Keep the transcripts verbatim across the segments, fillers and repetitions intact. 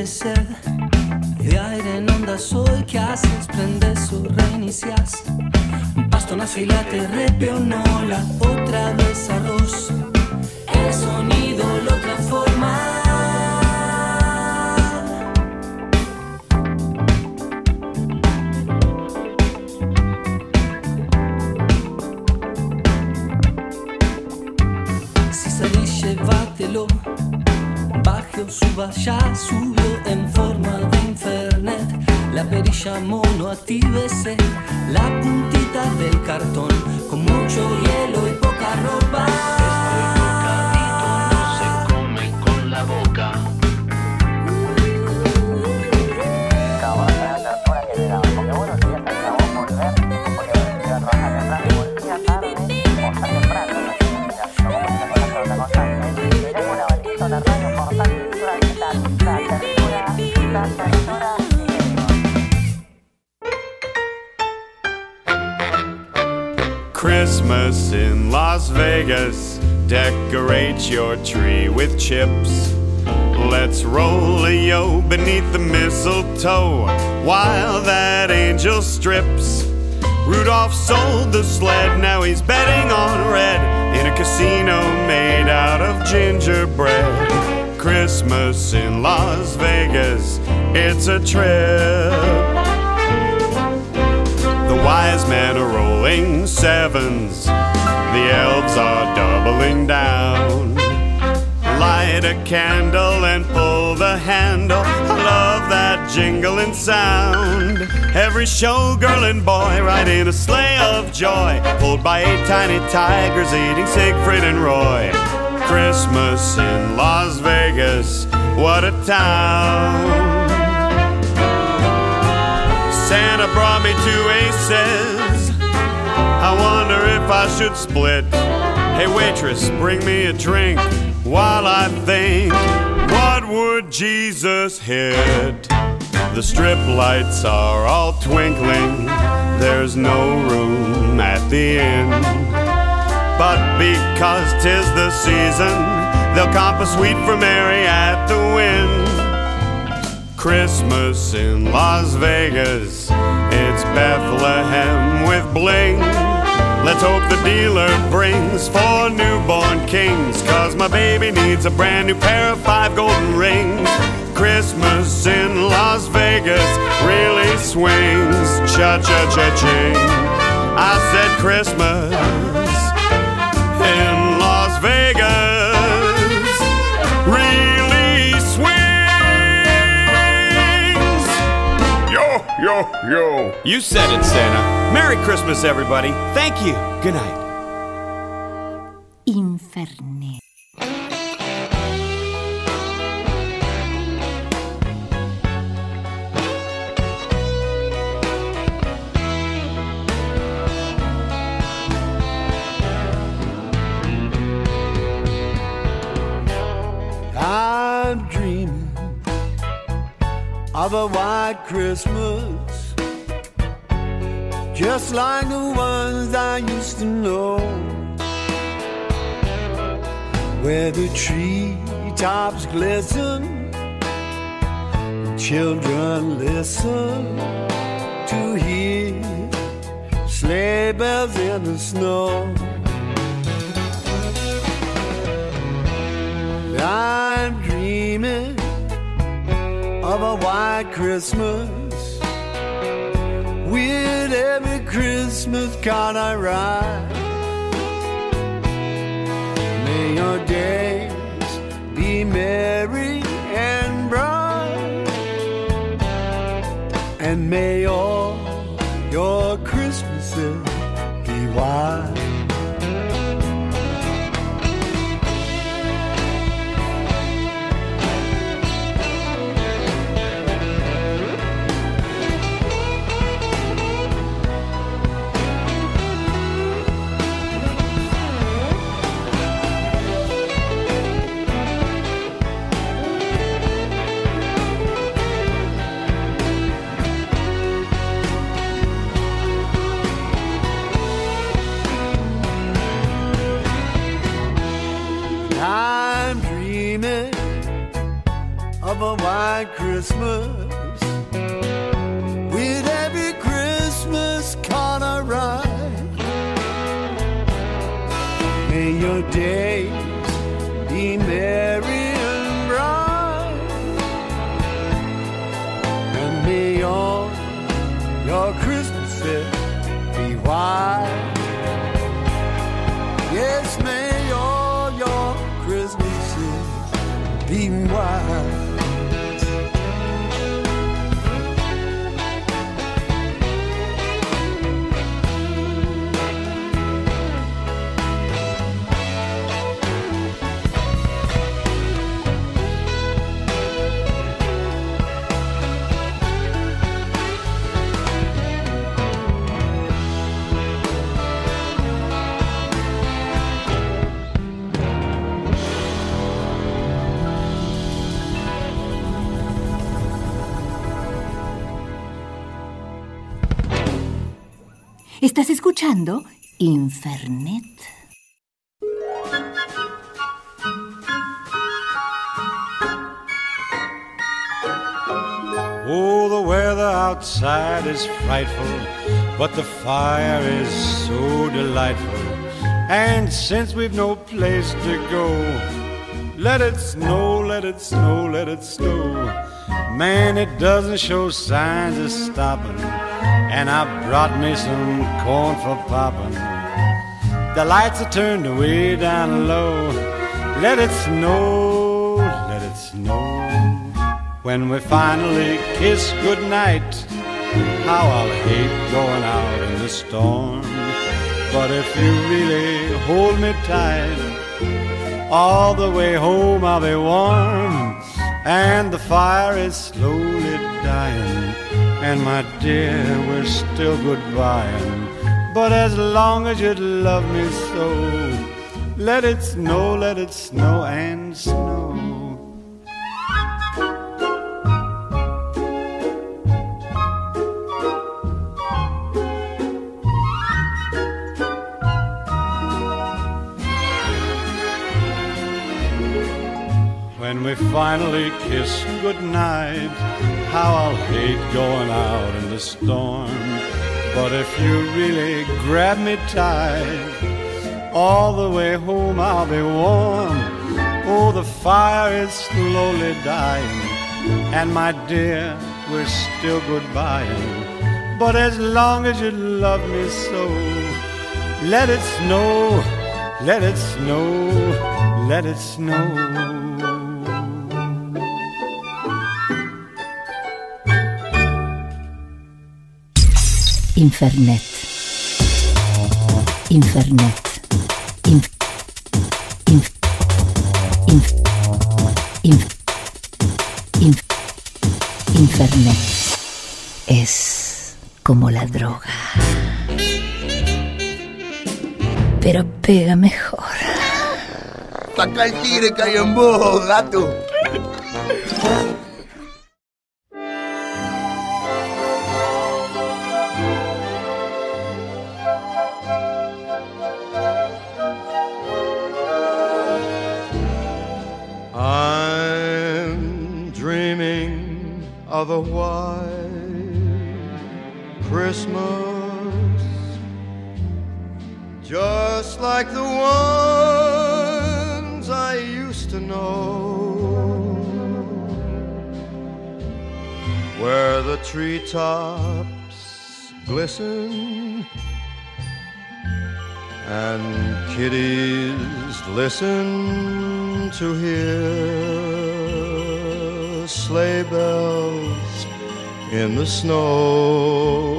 tienes sed de aire en onda soy, ¿qué haces? Prendes o reinicias. Pasto nace y late, repeonó la otra vez arroz. El sonido lo transforma. Si salís, llévatelo. Baje o suba, ya subió en forma de internet. La perilla mono, actívese. La puntita del cartón con mucho hielo y poca ropa. Este bocadito no se come con la boca. Ahora la hora que le daba, porque bueno, si ya se acabó volver, porque volver a trabajar temprano y volvía tarde, o tan temprano, no sé, mira, no vamos a hacer otra cosa. Tenemos una balita, la radio, cortar, la tercera, la tercera. Christmas in Las Vegas, decorate your tree with chips. Let's roll a yo beneath the mistletoe while that angel strips. Rudolph sold the sled, now he's betting on red in a casino made out of gingerbread. Christmas in Las Vegas, it's a trip. The wise men are rolling sevens, the elves are doubling down. Light a candle and pull the handle, I love that jingling sound. Every showgirl and boy ride in a sleigh of joy, pulled by eight tiny tigers eating Siegfried and Roy. Christmas in Las Vegas, what a town. Santa brought me two aces, I wonder if I should split. Hey waitress, bring me a drink while I think, what would Jesus hit? The strip lights are all twinkling, there's no room at the inn. But because 'tis the season, they'll comp a suite for Mary at the Wynn. Christmas in Las Vegas, it's Bethlehem with bling. Let's hope the dealer brings four newborn kings, 'cause my baby needs a brand new pair of five golden rings. Christmas in Las Vegas really swings, cha-cha-cha-ching. I said Christmas in Las Vegas really swings. Yo, yo, yo. You said it, Santa. Merry Christmas, everybody. Thank you. Good night. Infernet. I'm dreaming of a white Christmas, just like the ones I used to know, where the treetops glisten, children listen to hear sleigh bells in the snow. I'm dreaming of a white Christmas, with every Christmas card I write. May your days be merry and bright, and may all your Christmases be white. white Christmas. With every Christmas card I write, may your days be merry and bright, and may all your Christmases be white. Yes, may all your Christmases be white. Estás escuchando Infernet. Oh, the weather outside is frightful, but the fire is so delightful. And since we've no place to go, let it snow, let it snow, let it snow. Man, it doesn't show signs of stopping. And I brought me some corn for popping. The lights are turned way down low. Let it snow, let it snow. When we finally kiss goodnight, how I'll hate going out in the storm. But if you really hold me tight, all the way home I'll be warm. And the fire is slowly dying, and my dear, we're still goodbying. But as long as you love me so, let it snow, let it snow and snow. When we finally kiss goodnight, how I'll hate going out in the storm. But if you really grab me tight, all the way home I'll be warm. Oh, the fire is slowly dying, and my dear, we're still goodbying. But as long as you love me so, let it snow, let it snow, let it snow. Infernet. Infernet. Inf, inf, inf, inf, inf, Infernet. Es como la droga, pero pega mejor. Saca el tigre que hay en vos, gato. Of a white Christmas, just like the ones I used to know, where the treetops glisten and kiddies listen to hear sleigh bells in the snow.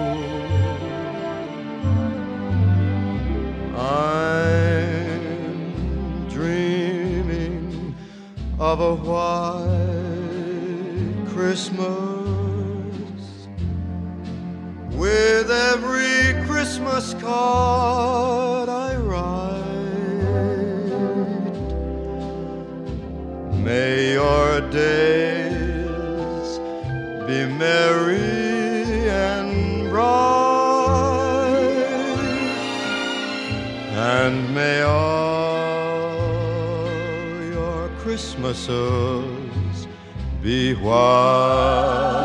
I'm dreaming of a white Christmas, with every Christmas card I write. May your days be merry and bright, and may all your Christmases be white.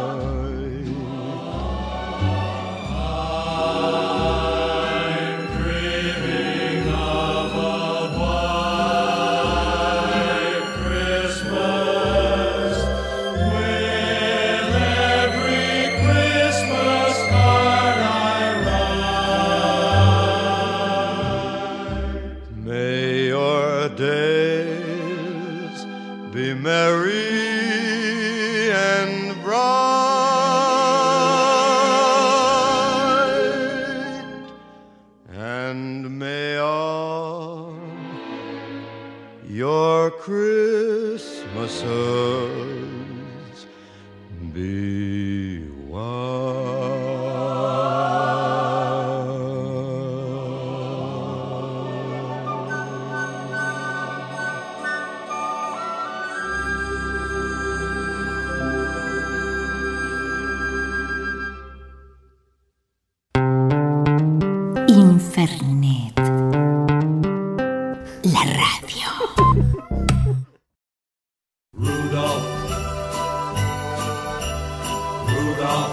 Merry and bright, and may all your Christmases be white. Infernet, la radio. Rudolph, Rudolph,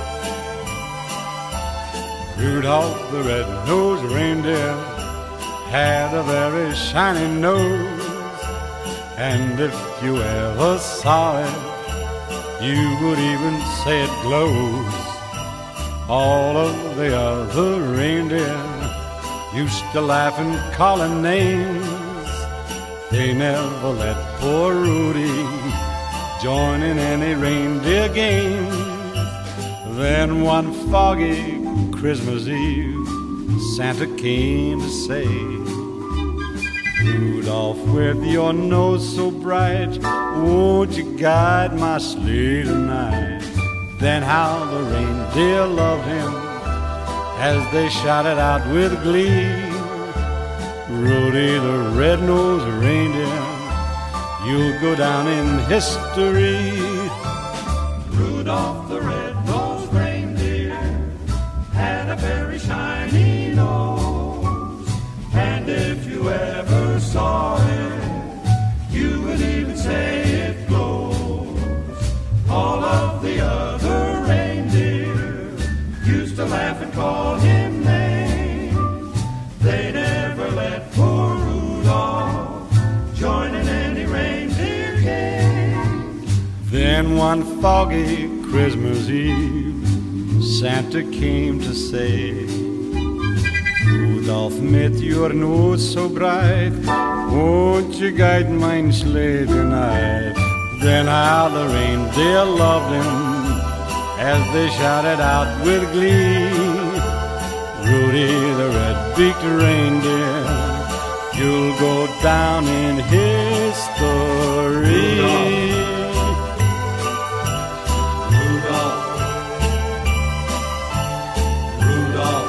Rudolph the red-nosed reindeer had a very shiny nose, and if you ever saw it, you would even say it glows. All of the other reindeer used to laugh and call him names. They never let poor Rudy join in any reindeer games. Then one foggy Christmas Eve, Santa came to say, Rudolph, with your nose so bright, won't you guide my sleigh tonight? Then how the reindeer loved him as they shouted out with glee, Rudy the red-nosed reindeer, you'll go down in history. Rudolph the red-nosed reindeer had a very shiny nose, and if you ever saw it, you would even say it glows. All of the other reindeer used to laugh and call him names. They never let poor Rudolph join in any reindeer game. Then one foggy Christmas Eve, Santa came to say, Rudolph, mit your nose so bright, won't you guide my sleigh tonight? Then how the reindeer loved him as they shouted out with glee, Rudy the red-beaked reindeer, you'll go down in history. Rudolph, Rudolph,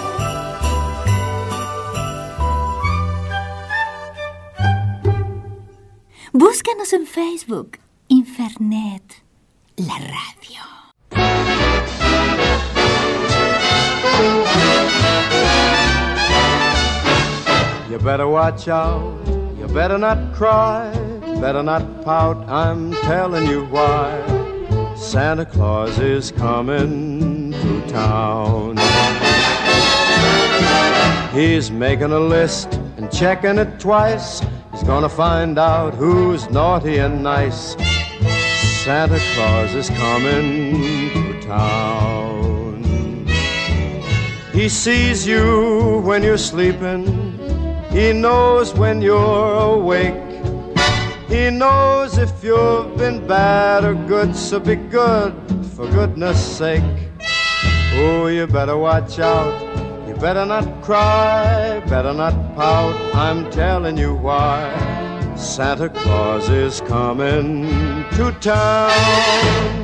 Rudolph. Búscanos en Facebook, Infernet, la radio. You better watch out, you better not cry, better not pout, I'm telling you why. Santa Claus is coming to town. He's making a list and checking it twice. He's gonna find out who's naughty and nice. Santa Claus is coming to town. He sees you when you're sleeping. He knows when you're awake. He knows if you've been bad or good, so be good for goodness sake. Oh, you better watch out. You better not cry, better not pout, I'm telling you why. Santa Claus is coming to town.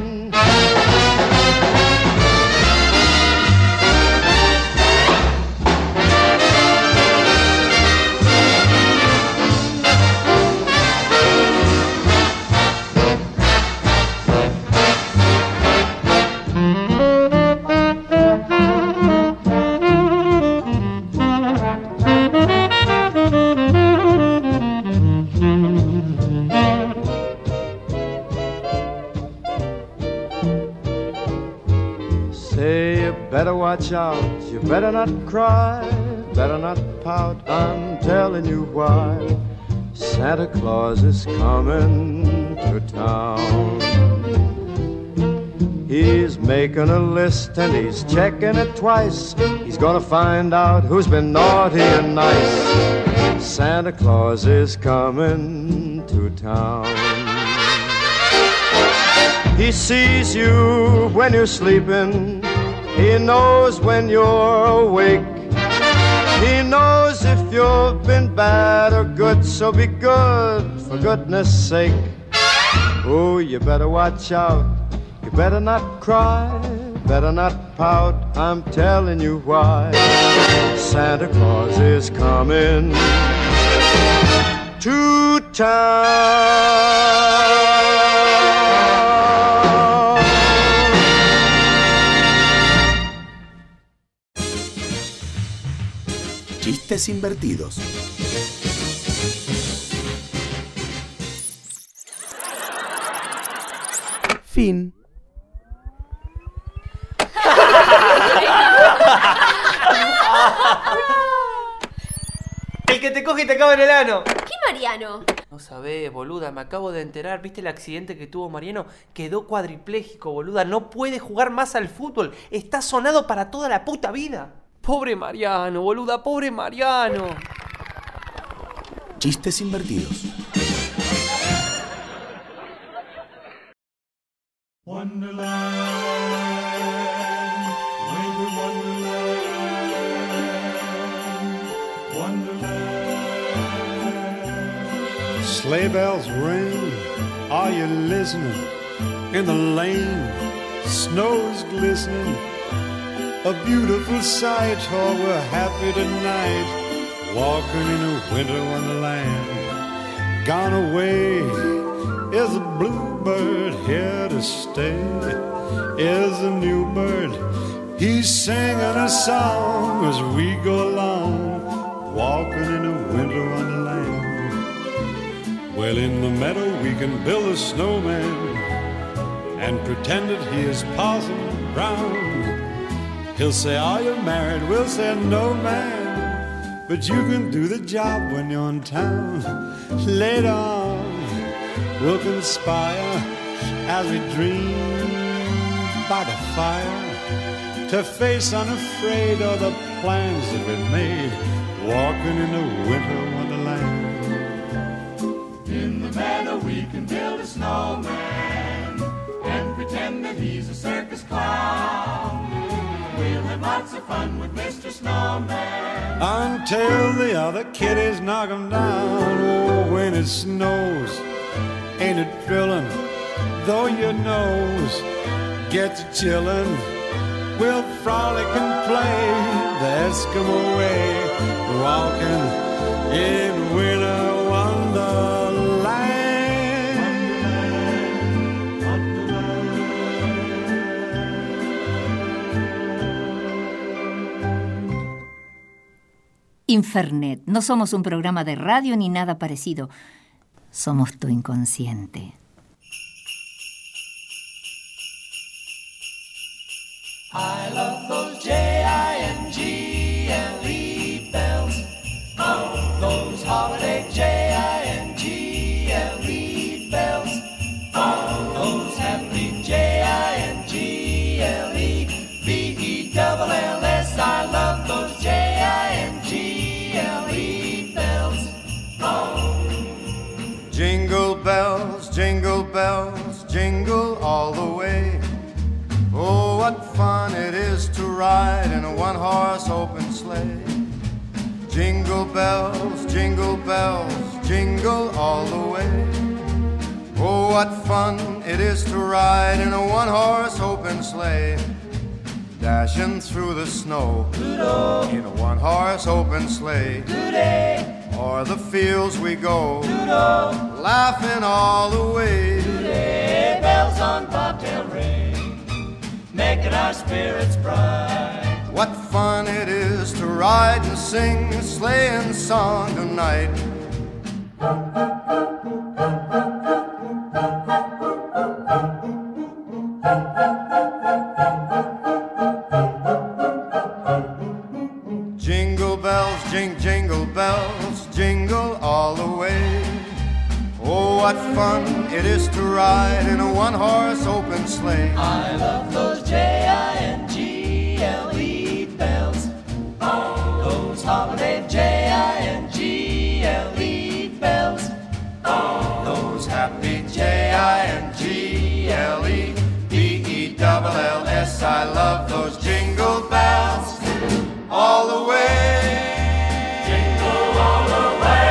watch out, you better not cry, better not pout, I'm telling you why. Santa Claus is coming to town. He's making a list and he's checking it twice. He's gonna find out who's been naughty and nice. Santa Claus is coming to town. He sees you when you're sleeping. He knows when you're awake. He knows if you've been bad or good, so be good for goodness sake. Oh, you better watch out. You better not cry, better not pout, I'm telling you why. Santa Claus is coming to town. Chistes invertidos. Fin. El que te coge y te acaba en el ano. ¿Qué Mariano? No sabés, boluda, me acabo de enterar. ¿Viste el accidente que tuvo Mariano? Quedó cuadripléjico, boluda. No puede jugar más al fútbol. Está sonado para toda la puta vida. Pobre Mariano, boluda, pobre Mariano. Chistes invertidos. Wonderland, winter wonderland, wonderland. Sleigh bells ring, are you listening? In the lane, snow's glistening. A beautiful sight, oh, we're happy tonight, walking in a winter wonderland. Gone away is a bluebird, here to stay is a new bird. He's singing a song as we go along, walking in a winter wonderland. Well, in the meadow we can build a snowman and pretend that he is Parson Brown. He'll say, are you married? We'll say, no, man. But you can do the job when you're in town. Later on, we'll conspire as we dream by the fire to face unafraid all the plans that we've made, walking in a winter wonderland. In the meadow we can build a snowman and pretend that he's a circus clown. We'll have lots of fun with Mister Snowman until the other kiddies knock him down. Oh, when it snows, ain't it thrilling? Though your nose gets chillin', we'll frolic and play the Eskimo way, walking in winter wonderland. Infernet. No somos un programa de radio ni nada parecido. Somos tu inconsciente. I love those J I N G L E bells. Oh, those holiday J I N G L E bells. Oh, those happy J I N G L E B E L L S. I love those J I N G L E bells. Oh. Jingle bells, jingle bells, jingle all the way. Oh, what fun it is to ride in a one-horse open sleigh. Jingle bells, jingle bells, jingle all the way. Oh, what fun it is to ride in a one-horse open sleigh. Dashing through the snow Doodle. In a one-horse open sleigh. Doodle. O'er the fields we go Doodle. Laughing all the way. Doodle. Bells on bobtail ring, making our spirits bright. What fun it is to ride and sing a sleighing song tonight. bells, jing, jingle bells, jingle all the way. Oh, what fun it is to ride in a one-horse open sleigh. I love those J I N G L E bells. Those holiday J I N G L E bells. Those happy J I N G L E B E L L S. I love those jingle bells all the way. Jingle all the way.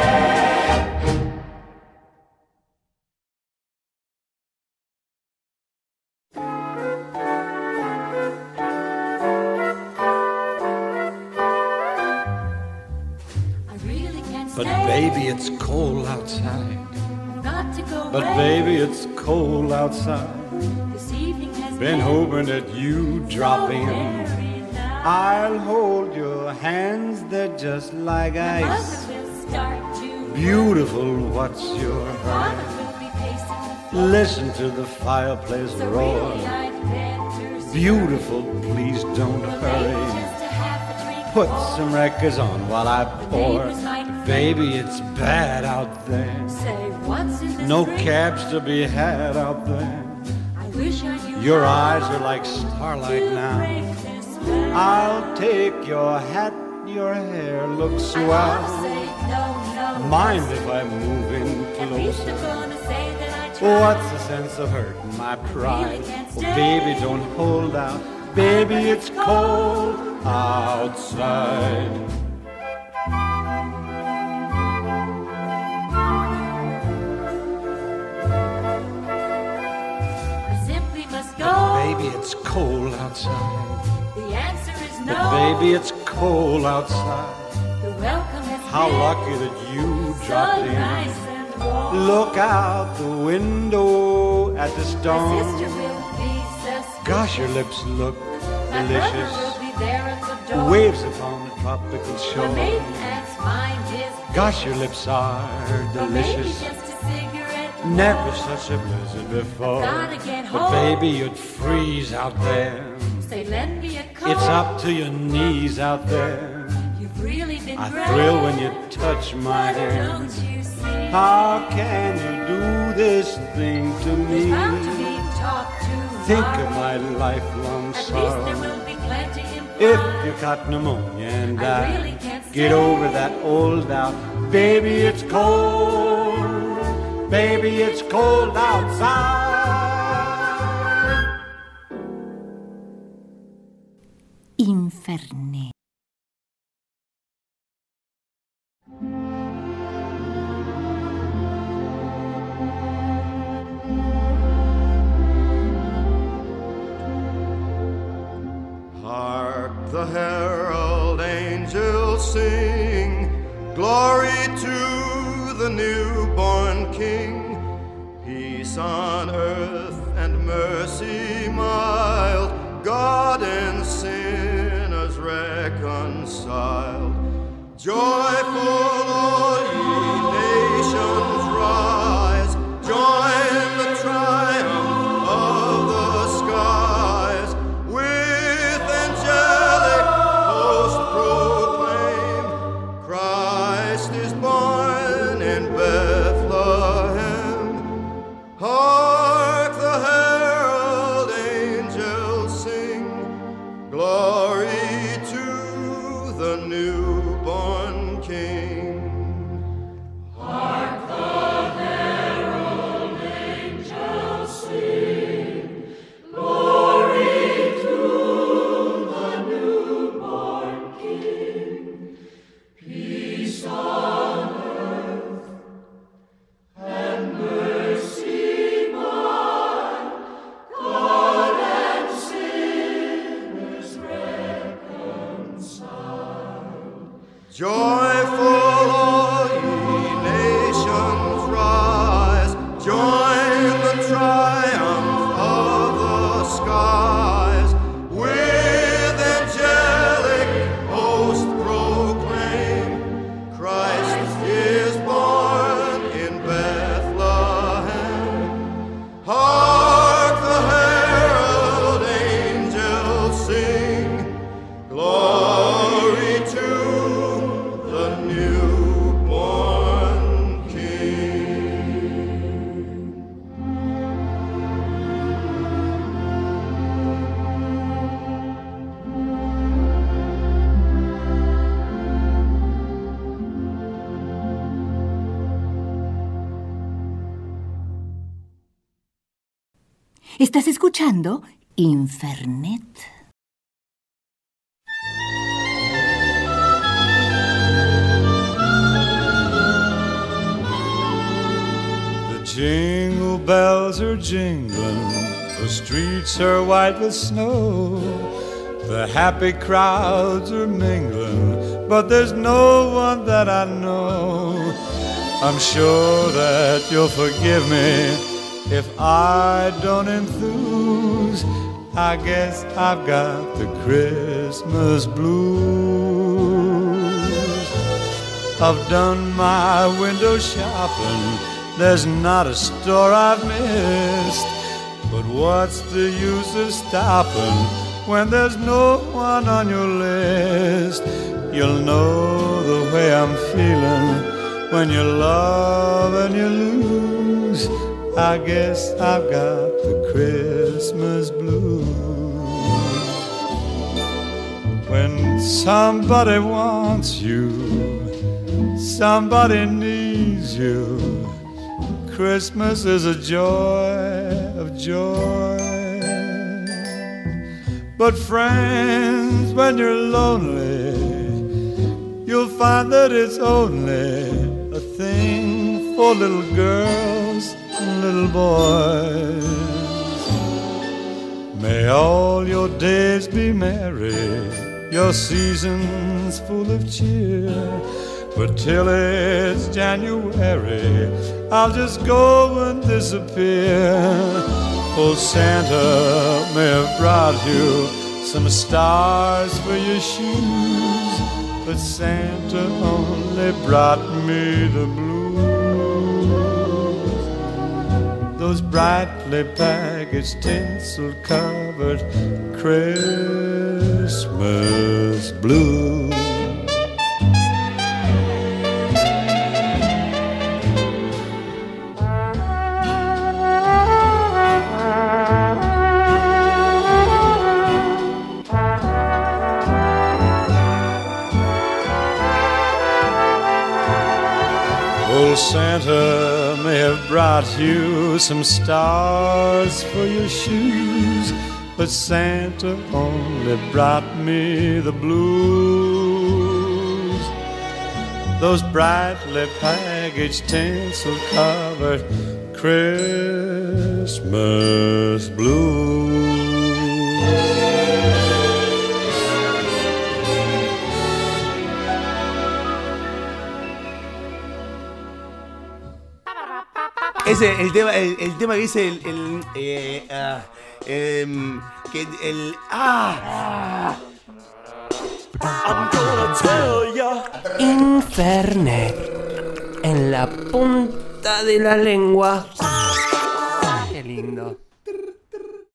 But baby, it's cold outside. Got to go But baby, it's cold outside. This evening has Been hoping that you drop in. I'll hold your hands, they're just like ice. Beautiful, what's your hurry? Listen to the fireplace roar. Beautiful, please don't hurry. Put some records on while I pour. Baby, it's bad out there. No cabs to be had out there. Your eyes are like starlight now. I'll take your hat, your hair looks swell. Mind if I move in closer? What's the sense of hurting my pride? Oh, baby, don't hold out. Baby, it's cold outside. I simply must go. But baby, it's cold outside. The answer is no. But baby, it's cold outside. The welcome has How been lucky that you dropped so in. nice and warm. Look out the window at the storm. My sister will be suspicious. Gosh, your lips look My delicious. brother will be there at the door. Waves upon the tropical My shore. maiden aunt's mind is Gosh, your lips are or maybe delicious. just a cigarette. Never such a blizzard before. Gotta get But home. baby, you'd freeze out there. Say, lend me a coat. It's up to your knees out there. You've really been I great. thrill when you touch my But hand. don't you see? How can you do this thing to There's me? bound to be talk tomorrow. Think of my lifelong At least sorrow. there will be plenty If implied. you caught pneumonia and I died, really can't get stay. over that old doubt. Baby, it's cold. Baby, it's cold outside. Infernet. Hark the herald angels sing, glory to the newborn King. Peace on earth and mercy mild, God and sinners reconciled. Joyful all ye nations rise, join the triumph of the skies. With angelic host proclaim, Christ is born in Bethlehem. Hark the herald angels sing, glory to the newborn King. Hark the herald angels sing, glory to the newborn King. Peace on earth and mercy mild, God and sinners reconciled. Joyful all ye nations rise, join the triumph of the skies. With angelic host proclaim, Christ is born in Bethlehem. Hark the herald angels sing, glory to Estás escuchando Infernet. The jingle bells are jingling, the streets are white with snow. The happy crowds are mingling, but there's no one that I know. I'm sure that you'll forgive me if I don't enthuse. I guess I've got the Christmas blues. I've done my window shopping, there's not a store I've missed. But what's the use of stopping when there's no one on your list? You'll know the way I'm feeling when you love and you lose. I guess I've got the Christmas blues. When somebody wants you, somebody needs you, Christmas is a joy of joy. But friends, when you're lonely, you'll find that it's only a thing for little girls and little boys. May all your days be merry, your seasons full of cheer. But till it's January, I'll just go and disappear. Old Santa may have brought you some stars for your shoes, but Santa only brought me the blues. Those brightly packaged, tinsel-covered Christmas blues. Old Santa may have brought you some stars for your shoes, but Santa only brought me the blues. Those brightly packaged, tinsel-covered Christmas blues. Ese, el tema, el, el tema que dice el, el eh, ah, em, que el ah, Infernet en la punta de la lengua. Qué lindo.